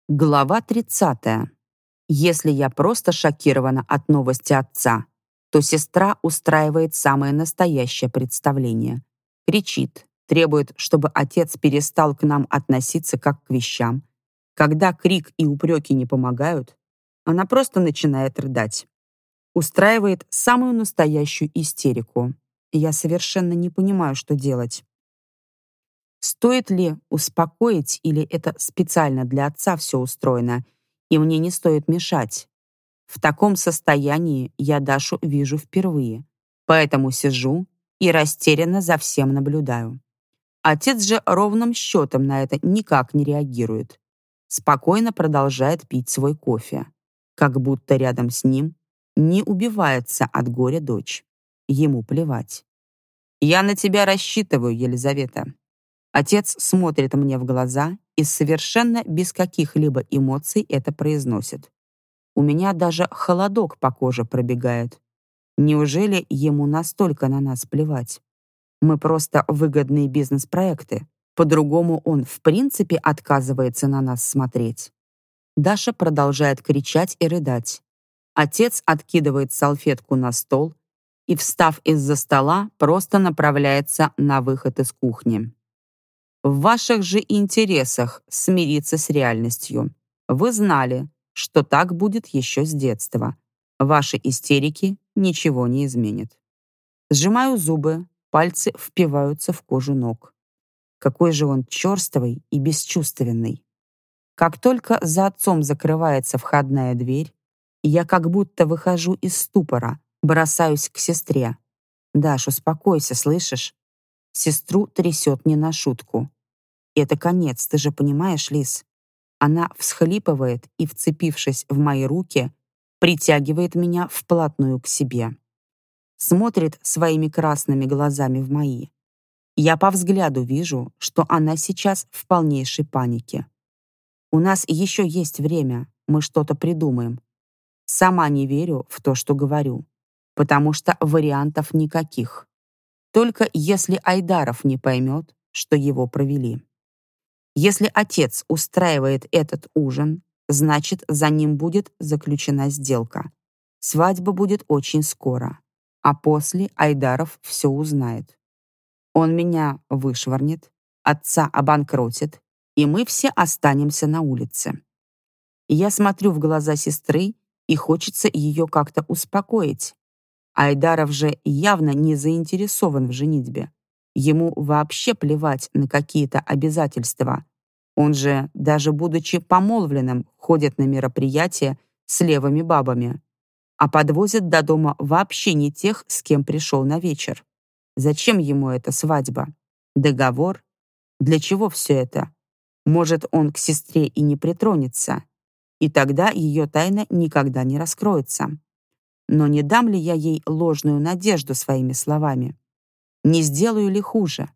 Глава 30. Если я просто шокирована от новости отца, то сестра устраивает самое настоящее представление. Кричит, требует, чтобы отец перестал к нам относиться как к вещам. Когда крик и упреки не помогают, она просто начинает рыдать. Устраивает самую настоящую истерику. Я совершенно не понимаю, что делать. Стоит ли успокоить, или это специально для отца все устроено, и мне не стоит мешать? В таком состоянии я Дашу вижу впервые, поэтому сижу и растерянно за всем наблюдаю. Отец же ровным счетом на это никак не реагирует. Спокойно продолжает пить свой кофе, как будто рядом с ним не убивается от горя дочь. Ему плевать. «Я на тебя рассчитываю, Елизавета». Отец смотрит мне в глаза и совершенно без каких-либо эмоций это произносит. У меня даже холодок по коже пробегает. Неужели ему настолько на нас плевать? Мы просто выгодные бизнес-проекты. По-другому он в принципе отказывается на нас смотреть. Даша продолжает кричать и рыдать. Отец откидывает салфетку на стол и, встав из-за стола, просто направляется на выход из кухни. В ваших же интересах смириться с реальностью. Вы знали, что так будет еще с детства. Ваши истерики ничего не изменят. Сжимаю зубы, пальцы впиваются в кожу ног. Какой же он черствый и бесчувственный. Как только за отцом закрывается входная дверь, я как будто выхожу из ступора, бросаюсь к сестре. «Даш, успокойся, слышишь?» Сестру трясет не на шутку. Это конец, ты же понимаешь, Лиз? Она всхлипывает и, вцепившись в мои руки, притягивает меня вплотную к себе. Смотрит своими красными глазами в мои. Я по взгляду вижу, что она сейчас в полнейшей панике. У нас еще есть время, мы что-то придумаем. Сама не верю в то, что говорю, потому что вариантов никаких. Только если Айдаров не поймет, что его провели. Если отец устраивает этот ужин, значит, за ним будет заключена сделка. Свадьба будет очень скоро, а после Айдаров все узнает. Он меня вышвырнет, отца обанкротит, и мы все останемся на улице. Я смотрю в глаза сестры, и хочется ее как-то успокоить. Айдаров же явно не заинтересован в женитьбе. Ему вообще плевать на какие-то обязательства. Он же, даже будучи помолвленным, ходит на мероприятия с левыми бабами, а подвозит до дома вообще не тех, с кем пришел на вечер. Зачем ему эта свадьба? Договор? Для чего все это? Может, он к сестре и не притронется, и тогда ее тайна никогда не раскроется. Но не дам ли я ей ложную надежду своими словами? Не сделаю ли хуже?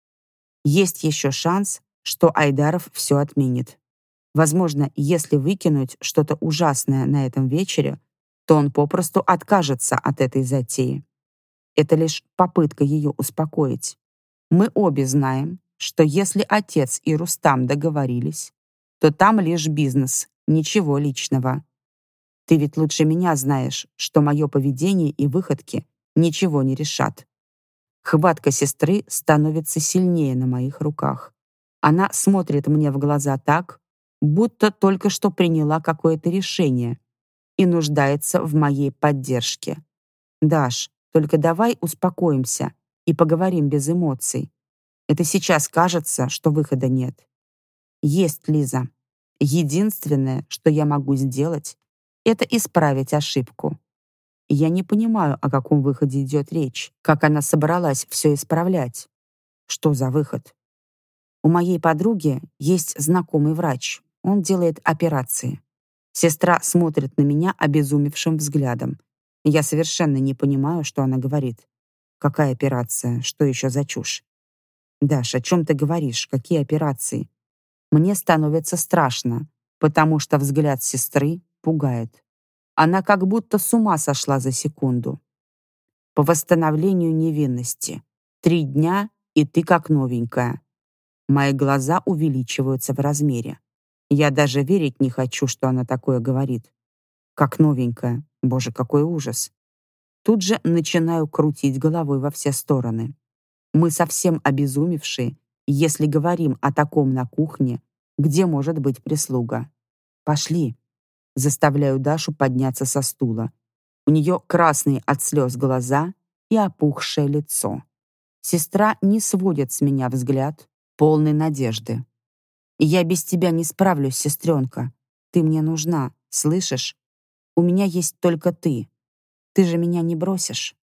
Есть еще шанс, что Айдаров все отменит. Возможно, если выкинуть что-то ужасное на этом вечере, то он попросту откажется от этой затеи. Это лишь попытка ее успокоить. Мы обе знаем, что если отец и Рустам договорились, то там лишь бизнес, ничего личного. Ты ведь лучше меня знаешь, что мое поведение и выходки ничего не решат. Хватка сестры становится сильнее на моих руках. Она смотрит мне в глаза так, будто только что приняла какое-то решение и нуждается в моей поддержке. «Даш, только давай успокоимся и поговорим без эмоций. Это сейчас кажется, что выхода нет. Есть, Лиза. Единственное, что я могу сделать, это исправить ошибку. Я не понимаю, о каком выходе идет речь, как она собралась все исправлять. Что за выход? У моей подруги есть знакомый врач. Он делает операции. Сестра смотрит на меня обезумевшим взглядом. Я совершенно не понимаю, что она говорит. Какая операция? Что еще за чушь? Даш, о чем ты говоришь? Какие операции? Мне становится страшно, потому что взгляд сестры пугает. Она как будто с ума сошла за секунду. По восстановлению невинности. 3 дня, и ты как новенькая. Мои глаза увеличиваются в размере. Я даже верить не хочу, что она такое говорит. Как новенькая. Боже, какой ужас. Тут же начинаю крутить головой во все стороны. Мы совсем обезумевшие, если говорим о таком на кухне, где может быть прислуга. Пошли. Заставляю Дашу подняться со стула. У нее красные от слез глаза и опухшее лицо. Сестра не сводит с меня взгляд, полный надежды. «Я без тебя не справлюсь, сестренка. Ты мне нужна, слышишь? У меня есть только ты. Ты же меня не бросишь».